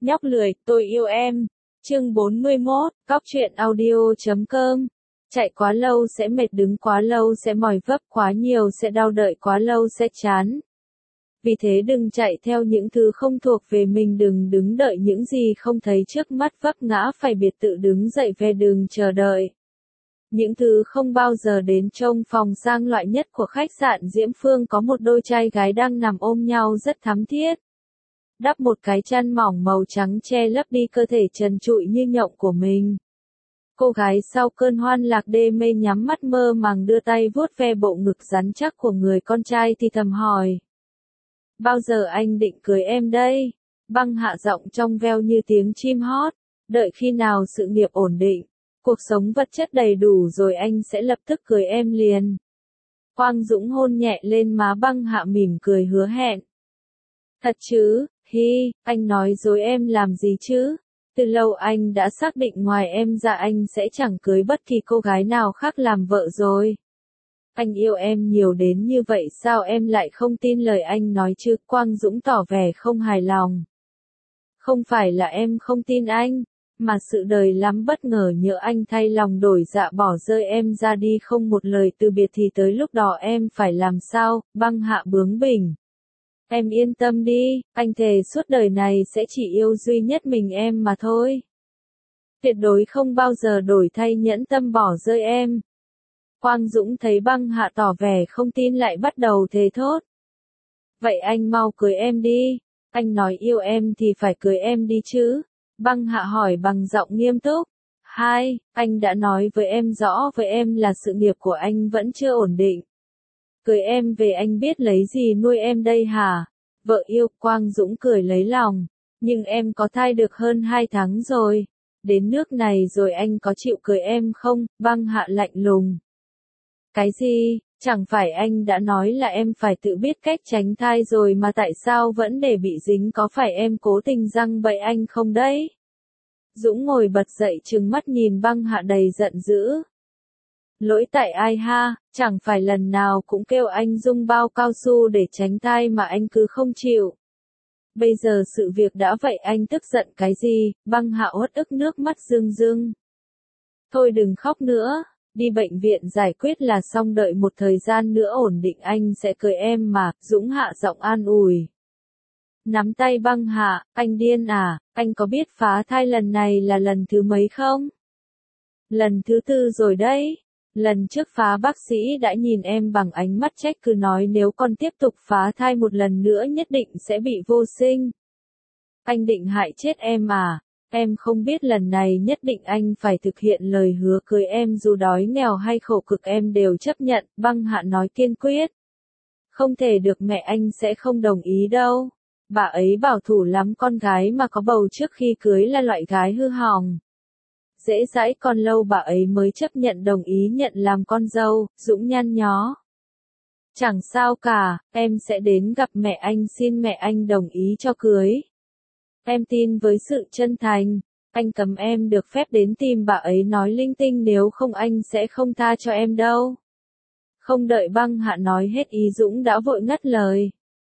Nhóc lười, tôi yêu em. Chương 41, Cóc truyện audio.com. Chạy quá lâu sẽ mệt, đứng quá lâu sẽ mỏi, vấp quá nhiều sẽ đau, đợi quá lâu sẽ chán. Vì thế đừng chạy theo những thứ không thuộc về mình, đừng đứng đợi những gì không thấy trước mắt, vấp ngã phải biết tự đứng dậy về, đừng chờ đợi. Những thứ không bao giờ đến. Trong phòng sang loại nhất của khách sạn Diễm Phương có một đôi trai gái đang nằm ôm nhau rất thắm thiết. Đắp một cái chăn mỏng màu trắng che lấp đi cơ thể trần trụi như nhộng của mình. Cô gái sau cơn hoan lạc đê mê nhắm mắt mơ màng đưa tay vuốt ve bộ ngực rắn chắc của người con trai thì thầm hỏi. Bao giờ anh định cưới em đây? Băng hạ giọng trong veo như tiếng chim hót. Đợi khi nào sự nghiệp ổn định, cuộc sống vật chất đầy đủ rồi anh sẽ lập tức cưới em liền. Quang Dũng hôn nhẹ lên má băng hạ, mỉm cười hứa hẹn. Thật chứ? Hi, anh nói dối em làm gì chứ? Từ lâu anh đã xác định ngoài em ra anh sẽ chẳng cưới bất kỳ cô gái nào khác làm vợ rồi. Anh yêu em nhiều đến như vậy sao em lại không tin lời anh nói chứ? Quang Dũng tỏ vẻ không hài lòng. Không phải là em không tin anh, mà sự đời lắm bất ngờ, nhỡ anh thay lòng đổi dạ bỏ rơi em ra đi không một lời từ biệt thì tới lúc đó em phải làm sao? Băng hạ bướng bỉnh. Em yên tâm đi, anh thề suốt đời này sẽ chỉ yêu duy nhất mình em mà thôi. Tuyệt đối không bao giờ đổi thay nhẫn tâm bỏ rơi em. Quang Dũng thấy băng hạ tỏ vẻ không tin lại bắt đầu thề thốt. Vậy anh mau cưới em đi, anh nói yêu em thì phải cưới em đi chứ. Băng hạ hỏi bằng giọng nghiêm túc. Hai, anh đã nói với em rõ với em là sự nghiệp của anh vẫn chưa ổn định. Cưới em về anh biết lấy gì nuôi em đây hả? Vợ yêu. Quang Dũng cười lấy lòng. Nhưng em có thai được hơn 2 tháng rồi. Đến nước này rồi anh có chịu cưới em không? Băng hạ lạnh lùng. Cái gì? Chẳng phải anh đã nói là em phải tự biết cách tránh thai rồi mà tại sao vẫn để bị dính, có phải em cố tình giăng bẫy anh không đấy? Dũng ngồi bật dậy trừng mắt nhìn băng hạ đầy giận dữ. Lỗi tại ai ha, chẳng phải lần nào cũng kêu anh dùng bao cao su để tránh thai mà anh cứ không chịu. Bây giờ sự việc đã vậy anh tức giận cái gì? Băng hạ uất ức, nước mắt rưng rưng. Thôi đừng khóc nữa, đi bệnh viện giải quyết là xong, đợi một thời gian nữa ổn định anh sẽ cưới em mà. Dũng hạ giọng an ủi. Nắm tay băng hạ, anh điên à, anh có biết phá thai lần này là lần thứ mấy không? Lần thứ 4 rồi đấy. Lần trước phá bác sĩ đã nhìn em bằng ánh mắt trách cứ, nói nếu con tiếp tục phá thai một lần nữa nhất định sẽ bị vô sinh. Anh định hại chết em à? Em không biết lần này nhất định anh phải thực hiện lời hứa cưới em, dù đói nghèo hay khổ cực em đều chấp nhận. Băng hạ nói kiên quyết. Không thể được, mẹ anh sẽ không đồng ý đâu. Bà ấy bảo thủ lắm, con gái mà có bầu trước khi cưới là loại gái hư hỏng. Dễ dãi còn lâu bà ấy mới chấp nhận đồng ý nhận làm con dâu. Dũng nhăn nhó. Chẳng sao cả, em sẽ đến gặp mẹ anh xin mẹ anh đồng ý cho cưới. Em tin với sự chân thành, anh cấm em được phép đến tìm bà ấy nói linh tinh, nếu không anh sẽ không tha cho em đâu. Không đợi băng hạ nói hết ý Dũng đã vội ngắt lời.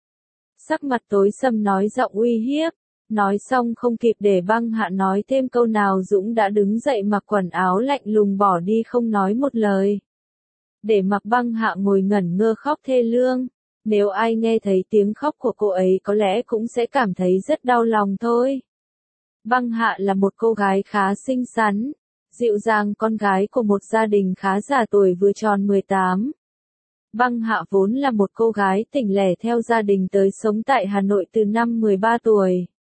Sắc mặt tối sầm nói giọng uy hiếp. Nói xong không kịp để băng hạ nói thêm câu nào Dũng đã đứng dậy mặc quần áo lạnh lùng bỏ đi không nói một lời. Để mặc băng hạ ngồi ngẩn ngơ khóc thê lương. Nếu ai nghe thấy tiếng khóc của cô ấy có lẽ cũng sẽ cảm thấy rất đau lòng thôi. Băng hạ là một cô gái khá xinh xắn, dịu dàng, con gái của một gia đình khá già, tuổi vừa tròn 18. Băng hạ vốn là một cô gái tỉnh lẻ theo gia đình tới sống tại Hà Nội từ năm 13 tuổi.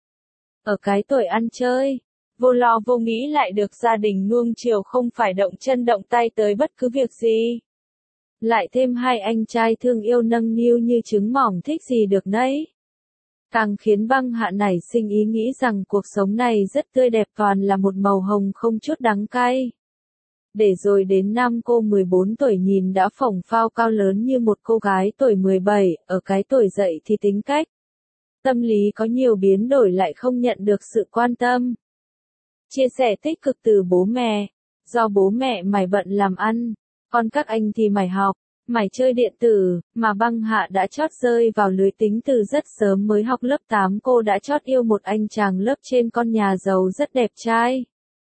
Ở cái tuổi ăn chơi, vô lo vô nghĩ lại được gia đình nuông chiều, không phải động chân động tay tới bất cứ việc gì. Lại thêm 2 anh trai thương yêu nâng niu như trứng mỏng, thích gì được nấy. Càng khiến băng hạ nảy sinh ý nghĩ rằng cuộc sống này rất tươi đẹp, toàn là một màu hồng không chút đắng cay. Để rồi đến năm cô 14 tuổi nhìn đã phồng phao cao lớn như một cô gái tuổi 17, ở cái tuổi dậy thì tính cách, tâm lý có nhiều biến đổi, lại không nhận được sự quan tâm, chia sẻ tích cực từ bố mẹ. Do bố mẹ mải bận làm ăn, con các anh thì mải học, mải chơi điện tử, mà băng hạ đã chót rơi vào lưới tính từ rất sớm mới học lớp 8 cô đã chót yêu một anh chàng lớp trên con nhà giàu rất đẹp trai.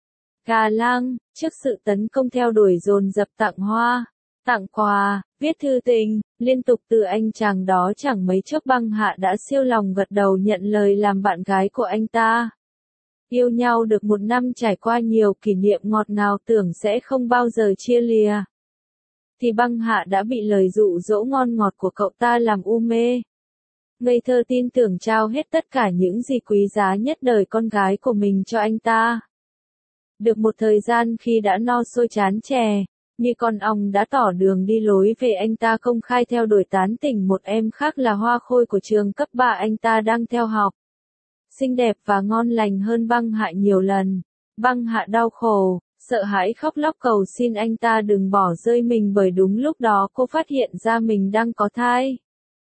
Gà Lang, trước sự tấn công theo đuổi dồn dập tặng hoa, tặng quà, viết thư tình, liên tục từ anh chàng đó chẳng mấy chốc băng hạ đã siêu lòng gật đầu nhận lời làm bạn gái của anh ta. Yêu nhau được một năm trải qua nhiều kỷ niệm ngọt ngào tưởng sẽ không bao giờ chia lìa. Thì băng hạ đã bị lời dụ dỗ ngon ngọt của cậu ta làm u mê. Ngây thơ tin tưởng trao hết tất cả những gì quý giá nhất đời con gái của mình cho anh ta. Được một thời gian khi đã no sôi chán chè, như con ong đã tỏ đường đi lối về anh ta công khai theo đuổi tán tỉnh một em khác là hoa khôi của trường cấp 3 anh ta đang theo học. Xinh đẹp và ngon lành hơn băng hạ nhiều lần. Băng hạ đau khổ, sợ hãi khóc lóc cầu xin anh ta đừng bỏ rơi mình bởi đúng lúc đó cô phát hiện ra mình đang có thai.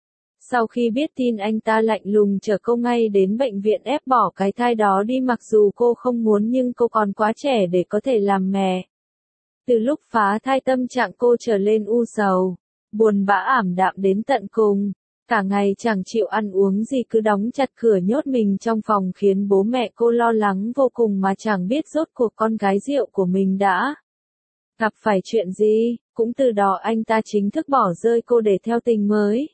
Sau khi biết tin anh ta lạnh lùng chở cô ngay đến bệnh viện ép bỏ cái thai đó đi mặc dù cô không muốn nhưng cô còn quá trẻ để có thể làm mẹ. Từ lúc phá thai tâm trạng cô trở lên u sầu, buồn bã ảm đạm đến tận cùng. Cả ngày chẳng chịu ăn uống gì cứ đóng chặt cửa nhốt mình trong phòng khiến bố mẹ cô lo lắng vô cùng mà chẳng biết rốt cuộc con gái rượu của mình đã gặp phải chuyện gì, cũng từ đó anh ta chính thức bỏ rơi cô để theo tình mới.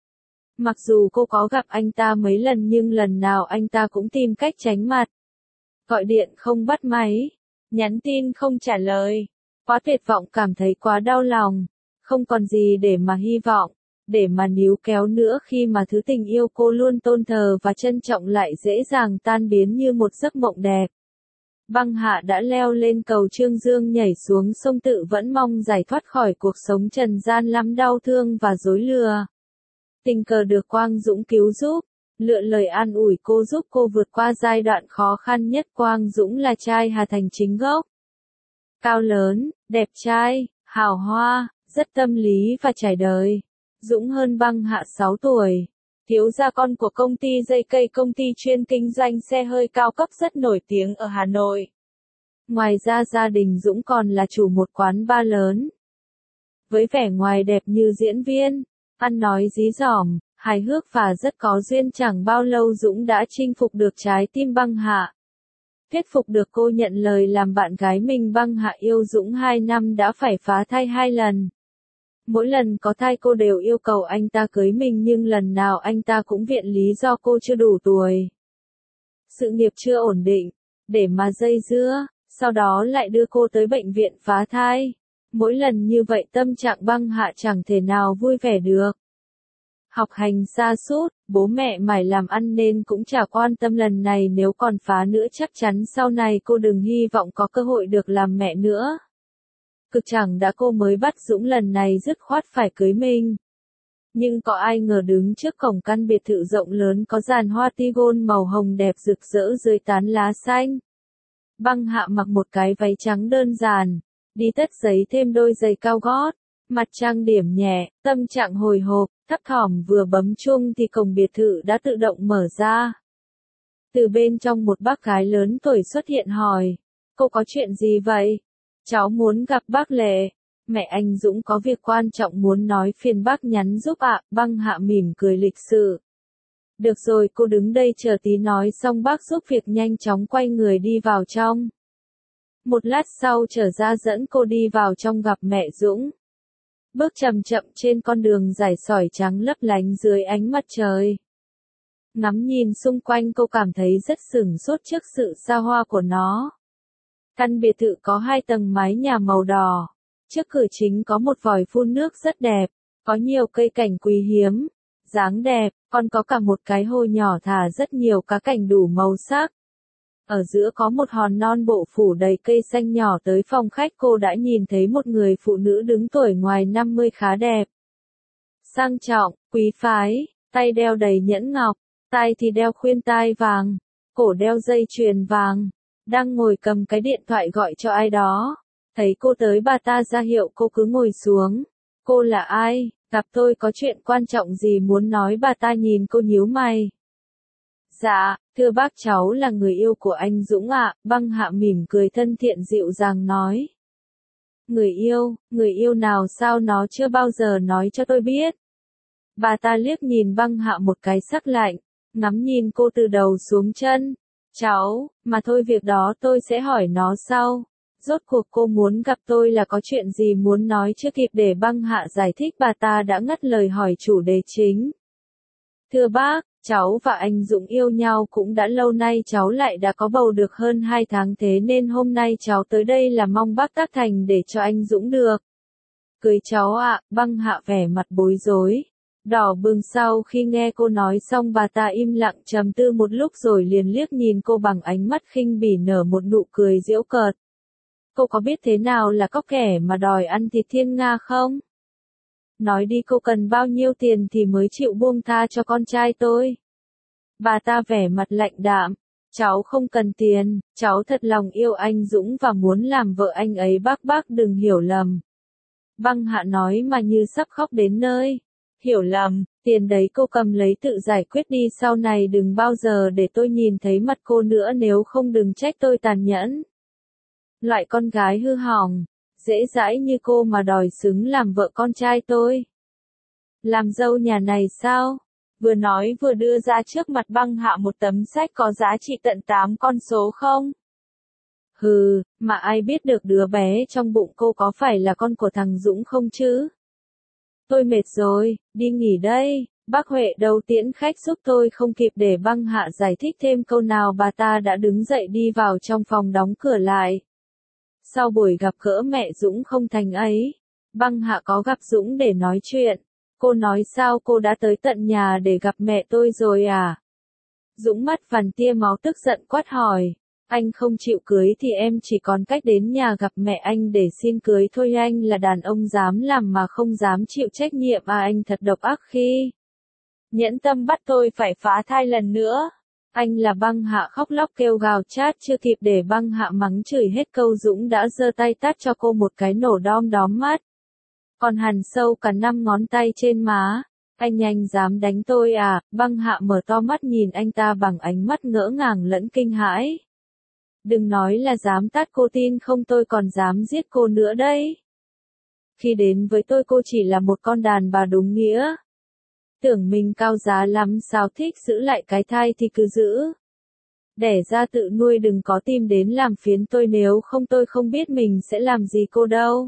Mặc dù cô có gặp anh ta mấy lần nhưng lần nào anh ta cũng tìm cách tránh mặt. Gọi điện không bắt máy, nhắn tin không trả lời, quá tuyệt vọng cảm thấy quá đau lòng, không còn gì để mà hy vọng. Để mà níu kéo nữa khi mà thứ tình yêu cô luôn tôn thờ và trân trọng lại dễ dàng tan biến như một giấc mộng đẹp. Băng hạ đã leo lên cầu Trương Dương nhảy xuống sông tự vẫn mong giải thoát khỏi cuộc sống trần gian lắm đau thương và dối lừa. Tình cờ được Quang Dũng cứu giúp, lựa lời an ủi cô giúp cô vượt qua giai đoạn khó khăn nhất. Quang Dũng là trai Hà Thành chính gốc. Cao lớn, đẹp trai, hào hoa, rất tâm lý và trải đời. Dũng hơn băng hạ 6 tuổi. Thiếu gia con của công ty dây cây công ty chuyên kinh doanh xe hơi cao cấp rất nổi tiếng ở Hà Nội. Ngoài ra gia đình Dũng còn là chủ một quán bar lớn. Với vẻ ngoài đẹp như diễn viên, ăn nói dí dỏm, hài hước và rất có duyên chẳng bao lâu Dũng đã chinh phục được trái tim băng hạ. Thuyết phục được cô nhận lời làm bạn gái mình băng hạ yêu Dũng 2 năm đã phải phá thai 2 lần. Mỗi lần có thai cô đều yêu cầu anh ta cưới mình nhưng lần nào anh ta cũng viện lý do cô chưa đủ tuổi. Sự nghiệp chưa ổn định, để mà dây dưa, sau đó lại đưa cô tới bệnh viện phá thai. Mỗi lần như vậy tâm trạng băng hạ chẳng thể nào vui vẻ được. Học hành sa sút, bố mẹ mải làm ăn nên cũng chả quan tâm lần này nếu còn phá nữa chắc chắn sau này cô đừng hy vọng có cơ hội được làm mẹ nữa. Cực chẳng đã cô mới bắt Dũng lần này dứt khoát phải cưới mình. Nhưng có ai ngờ đứng trước cổng căn biệt thự rộng lớn có dàn hoa tigon màu hồng đẹp rực rỡ dưới tán lá xanh. Băng hạ mặc một cái váy trắng đơn giản, đi tất giấy thêm đôi giày cao gót, mặt trang điểm nhẹ, tâm trạng hồi hộp, thấp thỏm vừa bấm chuông thì cổng biệt thự đã tự động mở ra. Từ bên trong một bác gái lớn tuổi xuất hiện hỏi, cô có chuyện gì vậy? Cháu muốn gặp bác Lệ. Mẹ anh Dũng có việc quan trọng muốn nói phiền bác nhắn giúp ạ. Băng hạ mỉm cười lịch sự. Được rồi cô đứng đây chờ tí nói xong bác giúp việc nhanh chóng quay người đi vào trong. Một lát sau trở ra dẫn cô đi vào trong gặp mẹ Dũng. Bước chậm chậm trên con đường dài sỏi trắng lấp lánh dưới ánh mặt trời. Ngắm nhìn xung quanh cô cảm thấy rất sửng sốt trước sự xa hoa của nó. Căn biệt thự có 2 tầng mái nhà màu đỏ. Trước cửa chính có một vòi phun nước rất đẹp, có nhiều cây cảnh quý hiếm, dáng đẹp, còn có cả một cái hồ nhỏ thả rất nhiều cá cảnh đủ màu sắc. Ở giữa có một hòn non bộ phủ đầy cây xanh nhỏ tới phòng khách cô đã nhìn thấy một người phụ nữ đứng tuổi ngoài 50 khá đẹp. Sang trọng, quý phái, tay đeo đầy nhẫn ngọc, tai thì đeo khuyên tai vàng, cổ đeo dây chuyền vàng. Đang ngồi cầm cái điện thoại gọi cho ai đó. Thấy cô tới bà ta ra hiệu cô cứ ngồi xuống. Cô là ai? Gặp tôi có chuyện quan trọng gì muốn nói bà ta nhìn cô nhíu mày. Dạ, thưa bác cháu là người yêu của anh Dũng ạ. Băng hạ mỉm cười thân thiện dịu dàng nói. Người yêu nào sao nó chưa bao giờ nói cho tôi biết. Bà ta liếc nhìn băng hạ một cái sắc lạnh, ngắm nhìn cô từ đầu xuống chân. Cháu, mà thôi việc đó tôi sẽ hỏi nó sau. Rốt cuộc cô muốn gặp tôi là có chuyện gì muốn nói, chưa kịp để băng hạ giải thích bà ta đã ngắt lời hỏi chủ đề chính. Thưa bác, cháu và anh Dũng yêu nhau cũng đã lâu nay, cháu lại đã có bầu được hơn 2 tháng, thế nên hôm nay cháu tới đây là mong bác tác thành để cho anh Dũng được cưới cháu ạ. Băng hạ vẻ mặt bối rối, đỏ bừng. Sau khi nghe cô nói xong, bà ta im lặng trầm tư một lúc rồi liền liếc nhìn cô bằng ánh mắt khinh bỉ, nở một nụ cười giễu cợt. Cô có biết thế nào là cóc ghẻ mà đòi ăn thịt thiên nga không? Nói đi, cô cần bao nhiêu tiền thì mới chịu buông tha cho con trai tôi? Bà ta vẻ mặt lạnh đạm. Cháu không cần tiền, cháu thật lòng yêu anh Dũng và muốn làm vợ anh ấy, bác đừng hiểu lầm. Băng hạ nói mà như sắp khóc đến nơi. Hiểu lầm, tiền đấy cô cầm lấy tự giải quyết đi, sau này đừng bao giờ để tôi nhìn thấy mặt cô nữa, nếu không đừng trách tôi tàn nhẫn. Loại con gái hư hỏng, dễ dãi như cô mà đòi xứng làm vợ con trai tôi. Làm dâu nhà này sao? Vừa nói vừa đưa ra trước mặt băng hạ một tấm sách có giá trị tận 8 con số không? Hừ, mà ai biết được đứa bé trong bụng cô có phải là con của thằng Dũng không chứ? Tôi mệt rồi, đi nghỉ đây. Bác Huệ đâu tiễn khách giúp tôi. Không kịp để băng hạ giải thích thêm câu nào, bà ta đã đứng dậy đi vào trong phòng, đóng cửa lại. Sau buổi gặp gỡ mẹ Dũng không thành ấy, băng hạ có gặp Dũng để nói chuyện. Cô nói sao, cô đã tới tận nhà để gặp mẹ tôi rồi à? Dũng mắt vằn tia máu tức giận quát hỏi. Anh không chịu cưới thì em chỉ còn cách đến nhà gặp mẹ anh để xin cưới thôi. Anh là đàn ông dám làm mà không dám chịu trách nhiệm à? Anh thật độc ác khi nhẫn tâm bắt tôi phải phá thai lần nữa. Anh là băng hạ khóc lóc kêu gào chát. Chưa kịp để băng hạ mắng chửi hết câu, Dũng đã giơ tay tát cho cô một cái nổ đom đóm mắt. Còn hằn sâu cả 5 ngón tay trên má. Anh dám đánh tôi à? Băng hạ mở to mắt nhìn anh ta bằng ánh mắt ngỡ ngàng lẫn kinh hãi. Đừng nói là dám tát cô, tin không tôi còn dám giết cô nữa đấy. Khi đến với tôi cô chỉ là một con đàn bà đúng nghĩa. Tưởng mình cao giá lắm sao? Thích giữ lại cái thai thì cứ giữ. Đẻ ra tự nuôi, đừng có tìm đến làm phiền tôi, nếu không tôi không biết mình sẽ làm gì cô đâu.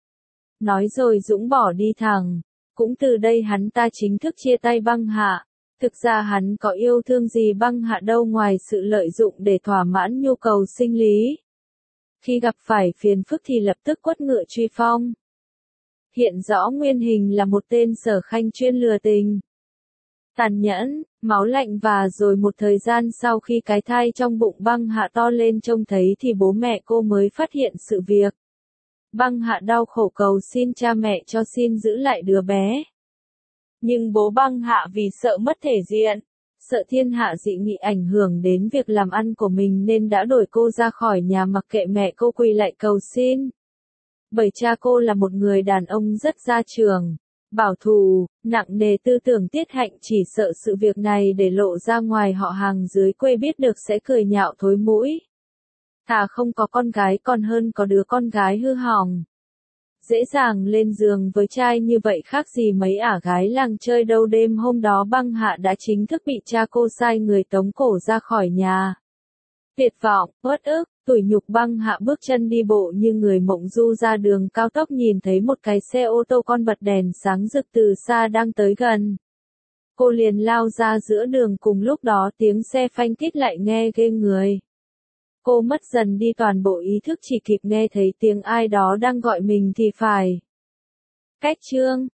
Nói rồi Dũng bỏ đi thẳng. Cũng từ đây hắn ta chính thức chia tay băng hạ. Thực ra hắn có yêu thương gì băng hạ đâu, ngoài sự lợi dụng để thỏa mãn nhu cầu sinh lý. Khi gặp phải phiền phức thì lập tức quất ngựa truy phong. Hiện rõ nguyên hình là một tên sở khanh chuyên lừa tình, tàn nhẫn, máu lạnh. Và rồi một thời gian sau, khi cái thai trong bụng băng hạ to lên trông thấy thì bố mẹ cô mới phát hiện sự việc. Băng hạ đau khổ cầu xin cha mẹ cho xin giữ lại đứa bé. Nhưng bố băng hạ vì sợ mất thể diện, sợ thiên hạ dị nghị ảnh hưởng đến việc làm ăn của mình nên đã đuổi cô ra khỏi nhà, mặc kệ mẹ cô quỳ lại cầu xin. Bởi cha cô là một người đàn ông rất gia trưởng, bảo thủ, nặng nề tư tưởng tiết hạnh, chỉ sợ sự việc này để lộ ra ngoài họ hàng dưới quê biết được sẽ cười nhạo thối mũi. Thà không có con gái còn hơn có đứa con gái hư hỏng. Dễ dàng lên giường với trai như vậy khác gì mấy ả gái làng chơi đâu. Đêm hôm đó băng hạ đã chính thức bị cha cô sai người tống cổ ra khỏi nhà. Tuyệt vọng, uất ức, tủi nhục, băng hạ bước chân đi bộ như người mộng du ra đường cao tốc, nhìn thấy một cái xe ô tô con bật đèn sáng rực từ xa đang tới gần. Cô liền lao ra giữa đường, cùng lúc đó tiếng xe phanh kít lại nghe ghê người. Cô mất dần đi toàn bộ ý thức, chỉ kịp nghe thấy tiếng ai đó đang gọi mình thì phải. Cách chương